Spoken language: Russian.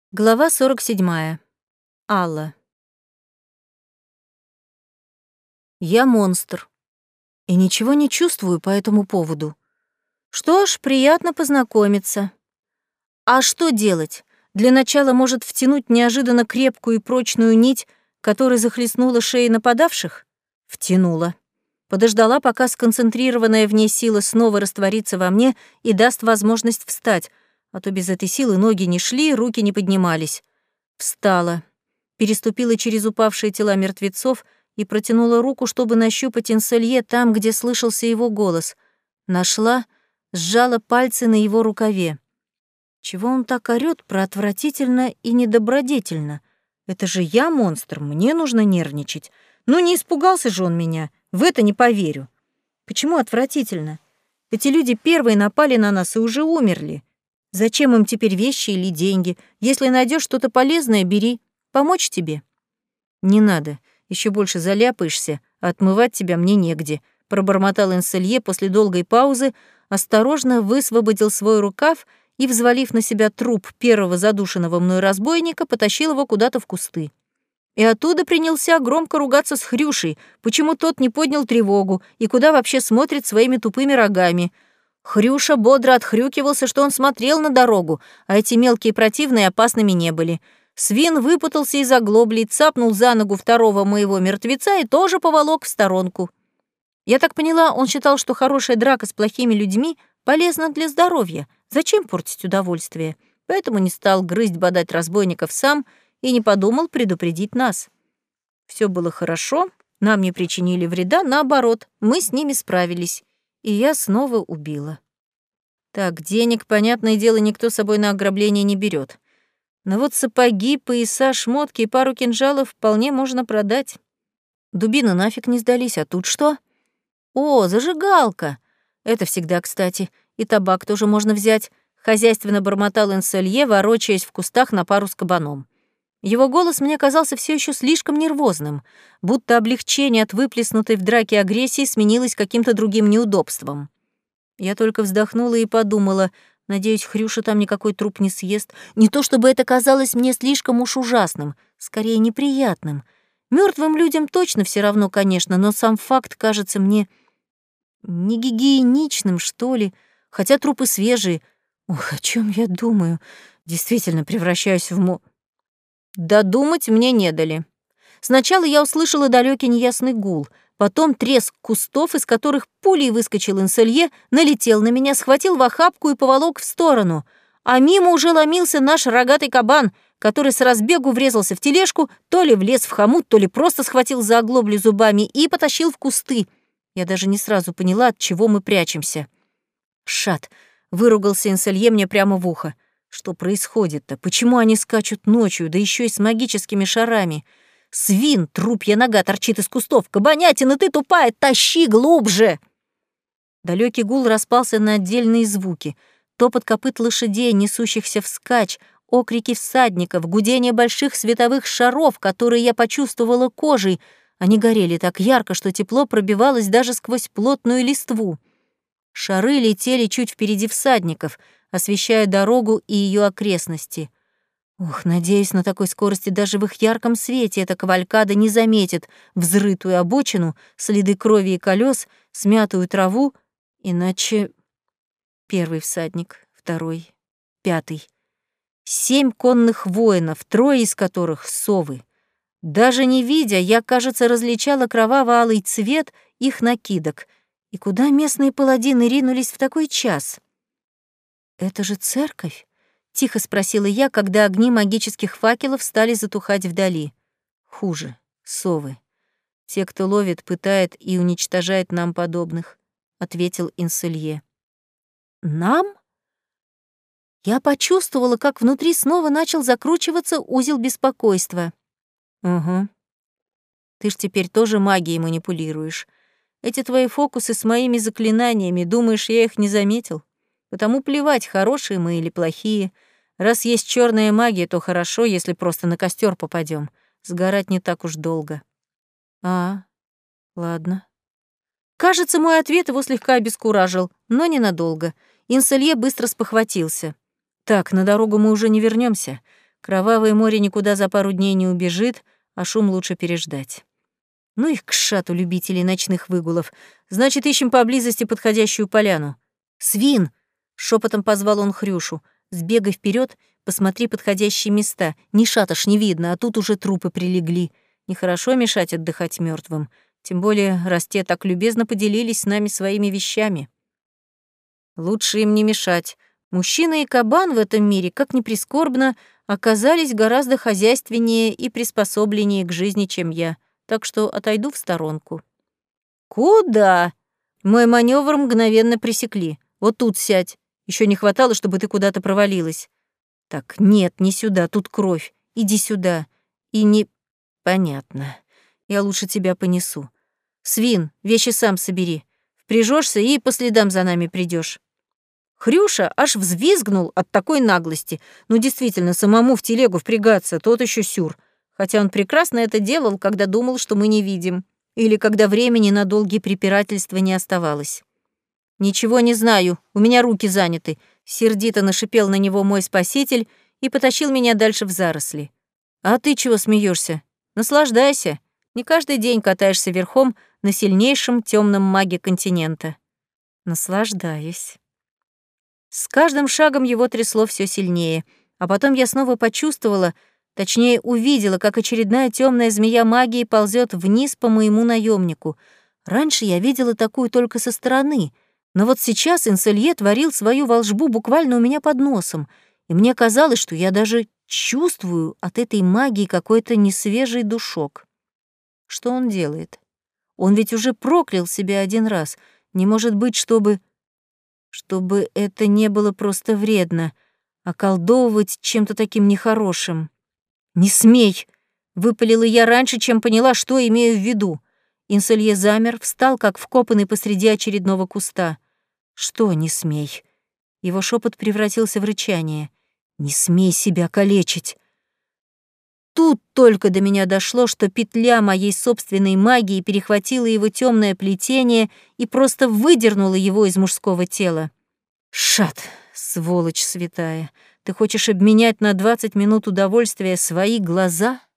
Глава 47. Алла. Я монстр. И ничего не чувствую по этому поводу. Что ж, приятно познакомиться. А что делать? Для начала, может, втянуть неожиданно крепкую и прочную нить, которая захлестнула шеи нападавших? Втянула. Подождала, пока сконцентрированная в ней сила снова растворится во мне и даст возможность встать, а то без этой силы ноги не шли, руки не поднимались. Встала, переступила через упавшие тела мертвецов и протянула руку, чтобы нащупать Инселье там, где слышался его голос. Нашла, сжала пальцы на его рукаве. Чего он так орёт про отвратительно и недобродетельно? Это же я монстр, мне нужно нервничать. Ну не испугался же он меня, в это не поверю. Почему отвратительно? Эти люди первые напали на нас и уже умерли. Зачем им теперь вещи или деньги? Если найдешь что-то полезное, бери. Помочь тебе? Не надо, еще больше заляпаешься, а отмывать тебя мне негде, пробормотал Инселье после долгой паузы, осторожно высвободил свой рукав и, взвалив на себя труп первого задушенного мной разбойника, потащил его куда-то в кусты. И оттуда принялся громко ругаться с Хрюшей, почему тот не поднял тревогу и куда вообще смотрит своими тупыми рогами. Хрюша бодро отхрюкивался, что он смотрел на дорогу, а эти мелкие противные опасными не были. Свин выпутался из оглоблей, цапнул за ногу второго моего мертвеца и тоже поволок в сторонку. Я так поняла, он считал, что хорошая драка с плохими людьми полезна для здоровья. Зачем портить удовольствие? Поэтому не стал грызть-бодать разбойников сам и не подумал предупредить нас. Все было хорошо, нам не причинили вреда, наоборот, мы с ними справились. И я снова убила. Так, денег, понятное дело, никто с собой на ограбление не берет. Но вот сапоги, пояса, шмотки и пару кинжалов вполне можно продать. Дубины нафиг не сдались, а тут что? О, зажигалка! Это всегда кстати. И табак тоже можно взять. Хозяйственно бормотал Инселье, ворочаясь в кустах на пару с кабаном. Его голос мне казался все еще слишком нервозным, будто облегчение от выплеснутой в драке агрессии сменилось каким-то другим неудобством. Я только вздохнула и подумала, надеюсь, Хрюша там никакой труп не съест. Не то чтобы это казалось мне слишком уж ужасным, скорее неприятным. Мертвым людям точно все равно, конечно, но сам факт кажется мне не гигиеничным, что ли, хотя трупы свежие. Ох, о чем я думаю? Действительно превращаюсь в Додумать мне не дали. Сначала я услышала далекий неясный гул, потом треск кустов, из которых пулей выскочил Инселье, налетел на меня, схватил в охапку и поволок в сторону, а мимо уже ломился наш рогатый кабан, который с разбегу врезался в тележку, то ли влез в хомут, то ли просто схватил за оглобли зубами и потащил в кусты. Я даже не сразу поняла, от чего мы прячемся. «Шат!» — выругался Инселье мне прямо в ухо. Что происходит-то? Почему они скачут ночью, да еще и с магическими шарами? Свин, трупья нога торчит из кустов. Кабанятина, ты тупая, тащи глубже! Далекий гул распался на отдельные звуки. Топот копыт лошадей, несущихся вскачь, окрики всадников, гудение больших световых шаров, которые я почувствовала кожей. Они горели так ярко, что тепло пробивалось даже сквозь плотную листву. Шары летели чуть впереди всадников, освещая дорогу и ее окрестности. Ох, надеюсь, на такой скорости даже в их ярком свете эта кавалькада не заметит взрытую обочину, следы крови и колес, смятую траву, иначе... Первый всадник, второй, пятый. 7 конных воинов, 3 из которых — совы. Даже не видя, я, кажется, различала кроваво-алый цвет их накидок. И куда местные паладины ринулись в такой час? «Это же церковь?» — тихо спросила я, когда огни магических факелов стали затухать вдали. «Хуже. Совы. Те, кто ловит, пытает и уничтожает нам подобных», — ответил Инселье. «Нам?» Я почувствовала, как внутри снова начал закручиваться узел беспокойства. «Угу. Ты ж теперь тоже магией манипулируешь. Эти твои фокусы с моими заклинаниями, думаешь, я их не заметил? Потому плевать, хорошие мы или плохие. Раз есть черная магия, то хорошо, если просто на костер попадем. Сгорать не так уж долго». «А, ладно». Кажется, мой ответ его слегка обескуражил, но ненадолго. Инселье быстро спохватился. «Так, на дорогу мы уже не вернемся. Кровавое море никуда за пару дней не убежит, а шум лучше переждать. Ну их к шату любителей ночных выгулов. Значит, ищем поблизости подходящую поляну. «Свин!» — шепотом позвал он Хрюшу. «Сбегай вперед, посмотри подходящие места. Ни шаташ не видно, а тут уже трупы прилегли. Нехорошо мешать отдыхать мертвым. Тем более, раз те так любезно поделились с нами своими вещами. Лучше им не мешать. Мужчина и кабан в этом мире, как ни прискорбно, оказались гораздо хозяйственнее и приспособленнее к жизни, чем я. Так что отойду в сторонку». «Куда?» Мой маневр мгновенно пресекли. «Вот тут сядь. Еще не хватало, чтобы ты куда-то провалилась». «Так, нет, не сюда, тут кровь. Иди сюда. И не...» «Понятно. Я лучше тебя понесу. Свин, вещи сам собери. Впряжешься и по следам за нами придешь». Хрюша аж взвизгнул от такой наглости. Ну, действительно, самому в телегу впрягаться, тот еще сюр. Хотя он прекрасно это делал, когда думал, что мы не видим, или когда времени на долгие препирательства не оставалось. «Ничего не знаю, у меня руки заняты», — сердито нашипел на него мой спаситель и потащил меня дальше в заросли. «А ты чего смеешься? Наслаждайся. Не каждый день катаешься верхом на сильнейшем темном маге континента». «Наслаждаюсь». С каждым шагом его трясло все сильнее, а потом я снова почувствовала, точнее увидела, как очередная темная змея магии ползет вниз по моему наемнику. Раньше я видела такую только со стороны, но вот сейчас Инселье творил свою волшбу буквально у меня под носом, и мне казалось, что я даже чувствую от этой магии какой-то несвежий душок. Что он делает? Он ведь уже проклял себя один раз. Не может быть, чтобы это не было просто вредно, околдовывать чем-то таким нехорошим. «Не смей!» — выпалила я раньше, чем поняла, что имею в виду. Инселье замер, встал, как вкопанный посреди очередного куста. «Что не смей?» Его шепот превратился в рычание. «Не смей себя калечить!» Тут только до меня дошло, что петля моей собственной магии перехватила его темное плетение и просто выдернула его из мужского тела. «Шат, сволочь святая, ты хочешь обменять на 20 минут удовольствия свои глаза?»